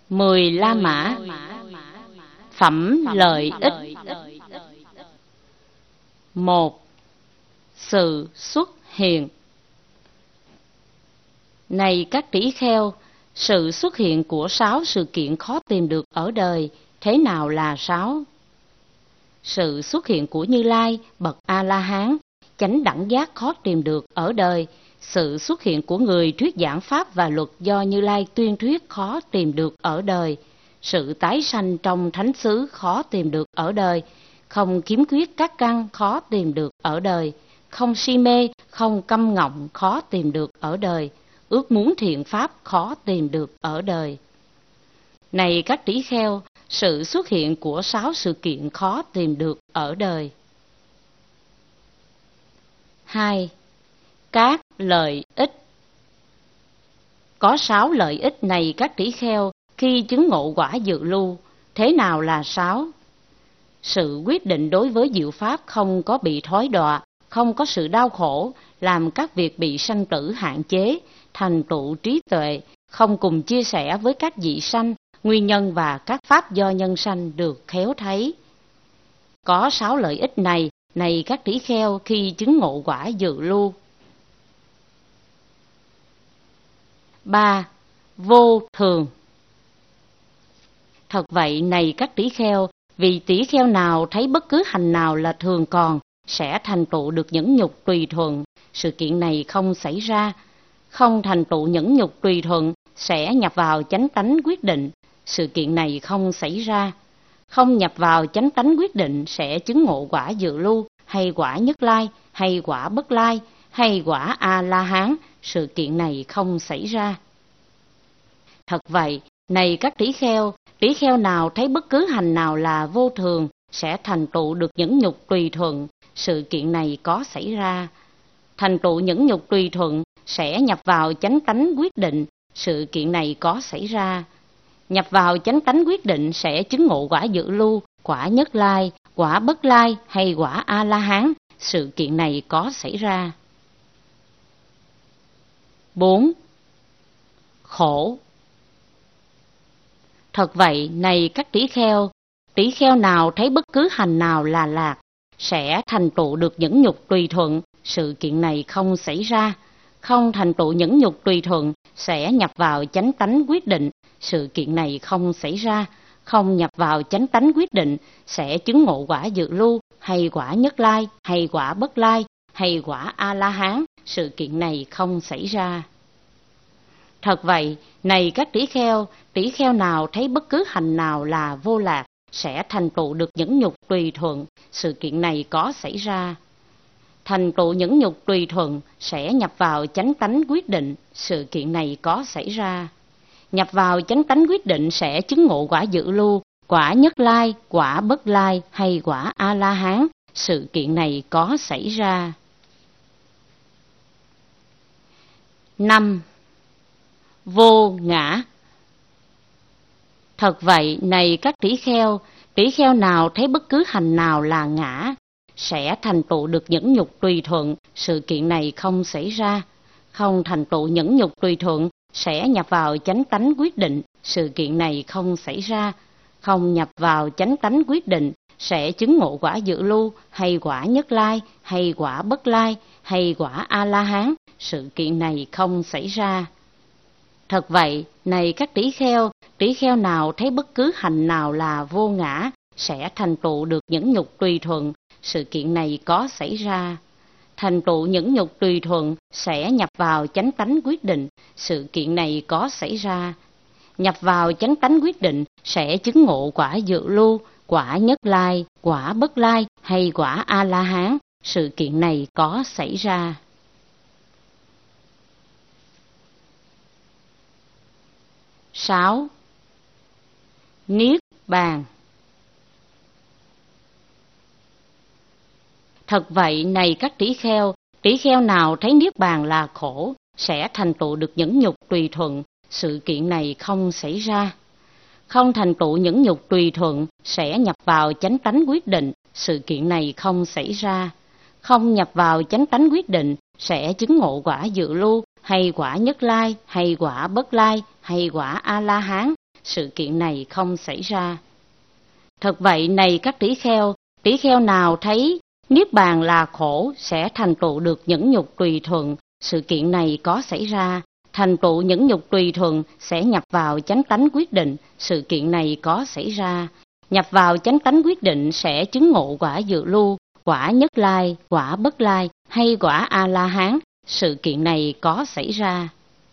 10 La Mã. Phẩm lợi ích. 1. Sự xuất hiện. Này các tỷ kheo, sự xuất hiện của 6 sự kiện khó tìm được ở đời, thế nào là 6? Sự xuất hiện của Như Lai, bậc A-la-hán, chánh đẳng giác khó tìm được ở đời. Sự xuất hiện của người thuyết giảng pháp và luật do Như Lai tuyên thuyết khó tìm được ở đời. Sự tái sanh trong thánh xứ khó tìm được ở đời. Không khiếm khuyết các căn khó tìm được ở đời. Không si mê, không câm ngọng khó tìm được ở đời. Ước muốn thiện pháp khó tìm được ở đời. Này các tỷ kheo, sự xuất hiện của 6 sự kiện khó tìm được ở đời. 2. Các lợi ích. Có 6 lợi ích này các tỷ kheo khi chứng ngộ quả dự lưu. Thế nào là 6? Sự quyết định đối với diệu pháp không có bị thói đọa, không có sự đau khổ, làm các việc bị sanh tử hạn chế, thành tựu trí tuệ, không cùng chia sẻ với các vị sanh, nguyên nhân và các pháp do nhân sanh được khéo thấy. Có 6 lợi ích này các tỷ kheo khi chứng ngộ quả dự lưu. 3. Vô thường. Thật vậy này các tỷ kheo, vì tỷ kheo nào thấy bất cứ hành nào là thường còn, sẽ thành tựu được nhẫn nhục tùy thuận. Sự kiện này không xảy ra. Không thành tựu nhẫn nhục tùy thuận, sẽ nhập vào chánh tánh quyết định. Sự kiện này không xảy ra. Không nhập vào chánh tánh quyết định, sẽ chứng ngộ quả dự lưu, hay quả nhất lai, hay quả bất lai, hay quả A-la-hán. Sự kiện này không xảy ra. Thật vậy, này các tỷ kheo nào thấy bất cứ hành nào là vô thường, sẽ thành tựu được nhẫn nhục tùy thuận. Sự kiện này có xảy ra. Thành tựu nhẫn nhục tùy thuận, sẽ nhập vào chánh tánh quyết định. Sự kiện này có xảy ra. Nhập vào chánh tánh quyết định, sẽ chứng ngộ quả dự lưu, quả nhất lai, quả bất lai, hay quả A-la-hán. Sự kiện này có xảy ra. 4. Khổ. Thật vậy, này các tỷ kheo nào thấy bất cứ hành nào là lạc, sẽ thành tựu được nhẫn nhục tùy thuận. Sự kiện này không xảy ra. Không thành tựu nhẫn nhục tùy thuận, sẽ nhập vào chánh tánh quyết định. Sự kiện này không xảy ra. Không nhập vào chánh tánh quyết định, sẽ chứng ngộ quả dự lưu, hay quả nhất lai, hay quả bất lai, hay quả A-la-hán. Sự kiện này không xảy ra. Thật vậy, này các tỷ kheo nào thấy bất cứ hành nào là vô lạc, sẽ thành tựu được nhẫn nhục tùy thuận. Sự kiện này có xảy ra. Thành tựu nhẫn nhục tùy thuận, sẽ nhập vào chánh tánh quyết định. Sự kiện này có xảy ra. Nhập vào chánh tánh quyết định, sẽ chứng ngộ quả dự lưu, quả nhất lai, quả bất lai, hay quả A-la-hán. Sự kiện này có xảy ra. 5. Vô ngã. Thật vậy, này các tỷ kheo nào thấy bất cứ hành nào là ngã, sẽ thành tựu được nhẫn nhục tùy thuận. Sự kiện này không xảy ra. Không thành tựu nhẫn nhục tùy thuận, sẽ nhập vào chánh tánh quyết định. Sự kiện này không xảy ra. Không nhập vào chánh tánh quyết định, sẽ chứng ngộ quả dự lưu, hay quả nhất lai, hay quả bất lai, hay quả A-la-hán. Sự kiện này không xảy ra. Thật vậy, này các tỷ kheo nào thấy bất cứ hành nào là vô ngã, sẽ thành tựu được nhẫn nhục tùy thuận. Sự kiện này có xảy ra. Thành tựu nhẫn nhục tùy thuận, sẽ nhập vào chánh tánh quyết định. Sự kiện này có xảy ra. Nhập vào chánh tánh quyết định, sẽ chứng ngộ quả dự lưu, quả nhất lai, quả bất lai, hay quả A-la-hán. Sự kiện này có xảy ra. 6. Niết bàn. Thật vậy, này các tỷ kheo nào thấy niết bàn là khổ, sẽ thành tựu được nhẫn nhục tùy thuận. Sự kiện này không xảy ra. Không thành tựu nhẫn nhục tùy thuận, sẽ nhập vào chánh tánh quyết định. Sự kiện này không xảy ra. Không nhập vào chánh tánh quyết định, sẽ chứng ngộ quả dự lưu, hay quả nhất lai, hay quả bất lai, hay quả A-la-hán. sự kiện này không xảy ra. Thật vậy này các tỷ kheo nào thấy niết bàn là khổ sẽ thành tựu được nhẫn nhục tùy thuận, sự kiện này có xảy ra. Thành tựu nhẫn nhục tùy thuận sẽ nhập vào chánh tánh quyết định, sự kiện này có xảy ra. Nhập vào chánh tánh quyết định sẽ chứng ngộ quả dự lưu, quả nhất lai, quả bất lai hay quả A-la-hán, sự kiện này có xảy ra.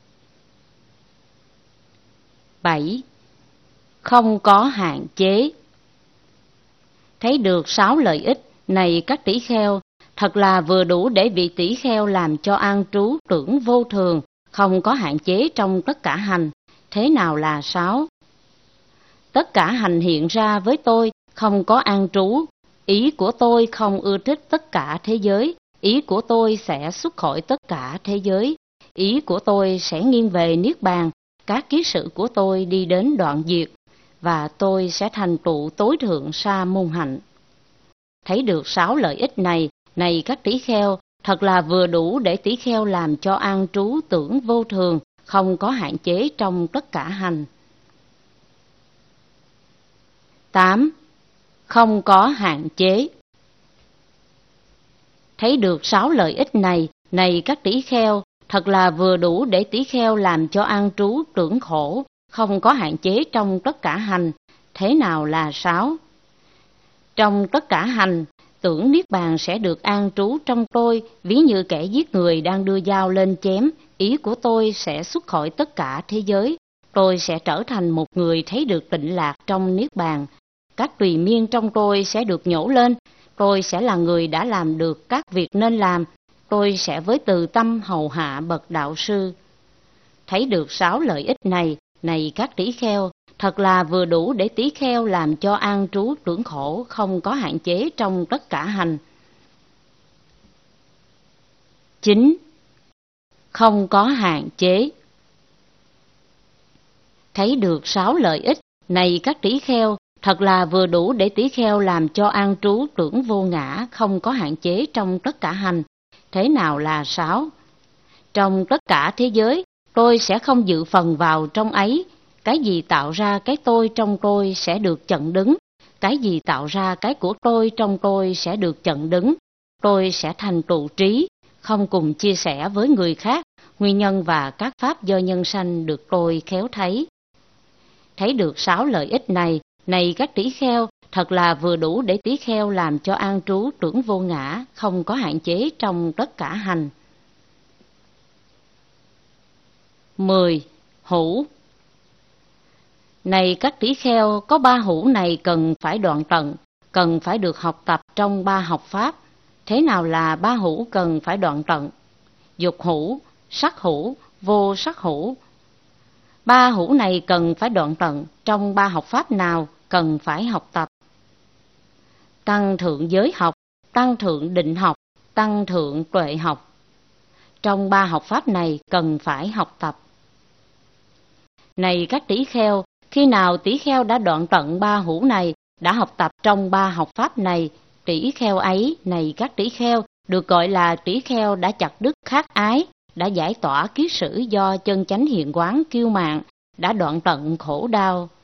7. Không có hạn chế. Thấy được 6 lợi ích này các tỷ kheo, thật là vừa đủ để vị tỷ kheo làm cho an trú tưởng vô thường, không có hạn chế trong tất cả hành. Thế nào là 6? Tất cả hành hiện ra với tôi không có an trú. Ý của tôi không ưa thích tất cả thế giới. Ý của tôi sẽ xuất khỏi tất cả thế giới. Ý của tôi sẽ nghiêng về niết bàn. Các kiết sử của tôi đi đến đoạn diệt, và tôi sẽ thành tựu tối thượng sa môn hạnh. Thấy được 6 lợi ích này các tỷ kheo, thật là vừa đủ để tỷ kheo làm cho an trú tưởng vô thường, không có hạn chế trong tất cả hành. 8. Không có hạn chế. Thấy được 6 lợi ích này các tỷ kheo, thật là vừa đủ để tỷ kheo làm cho an trú tưởng khổ, không có hạn chế trong tất cả hành. Thế nào là 6? Trong tất cả hành, tưởng niết bàn sẽ được an trú trong tôi, ví như kẻ giết người đang đưa dao lên chém. Ý của tôi sẽ xuất khỏi tất cả thế giới. Tôi sẽ trở thành một người thấy được tịnh lạc trong niết bàn. Các tùy miên trong tôi sẽ được nhổ lên. Tôi sẽ là người đã làm được các việc nên làm. Tôi sẽ với từ tâm hầu hạ bậc đạo sư. Thấy được 6 lợi ích này các tỷ kheo, thật là vừa đủ để tỷ kheo làm cho an trú tưởng khổ, không có hạn chế trong tất cả hành. 9. Không có hạn chế. Thấy được 6 lợi ích này các tỷ kheo, thật là vừa đủ để tỷ kheo làm cho an trú tưởng vô ngã, không có hạn chế trong tất cả hành. Thế nào là 6? Trong tất cả thế giới, tôi sẽ không dự phần vào trong ấy. Cái gì tạo ra cái tôi trong tôi sẽ được chặn đứng. Cái gì tạo ra cái của tôi trong tôi sẽ được chặn đứng. Tôi sẽ thành tựu trí, không cùng chia sẻ với người khác. Nguyên nhân và các pháp do nhân sanh được tôi khéo thấy. Thấy được 6 lợi ích này các tỷ kheo, thật là vừa đủ để tỷ kheo làm cho an trú tưởng vô ngã, không có hạn chế trong tất cả hành. 10. Hữu. Này các tỷ kheo, có 3 hữu này cần phải đoạn tận, cần phải được học tập trong 3 học pháp. Thế nào là 3 hữu cần phải đoạn tận? Dục hữu, sắc hữu, vô sắc hữu. 3 hữu này cần phải đoạn tận, trong 3 học pháp nào cần phải học tập? Tăng thượng giới học, tăng thượng định học, tăng thượng tuệ học. Trong 3 học pháp này cần phải học tập. Này các tỷ kheo, khi nào tỷ kheo đã đoạn tận 3 hữu này, đã học tập trong 3 học pháp này, tỷ kheo ấy, này các tỷ kheo, được gọi là tỷ kheo đã chặt đứt khát ái, đã giải tỏa kiết sử do chân chánh hiện quán kiêu mạn, đã đoạn tận khổ đau.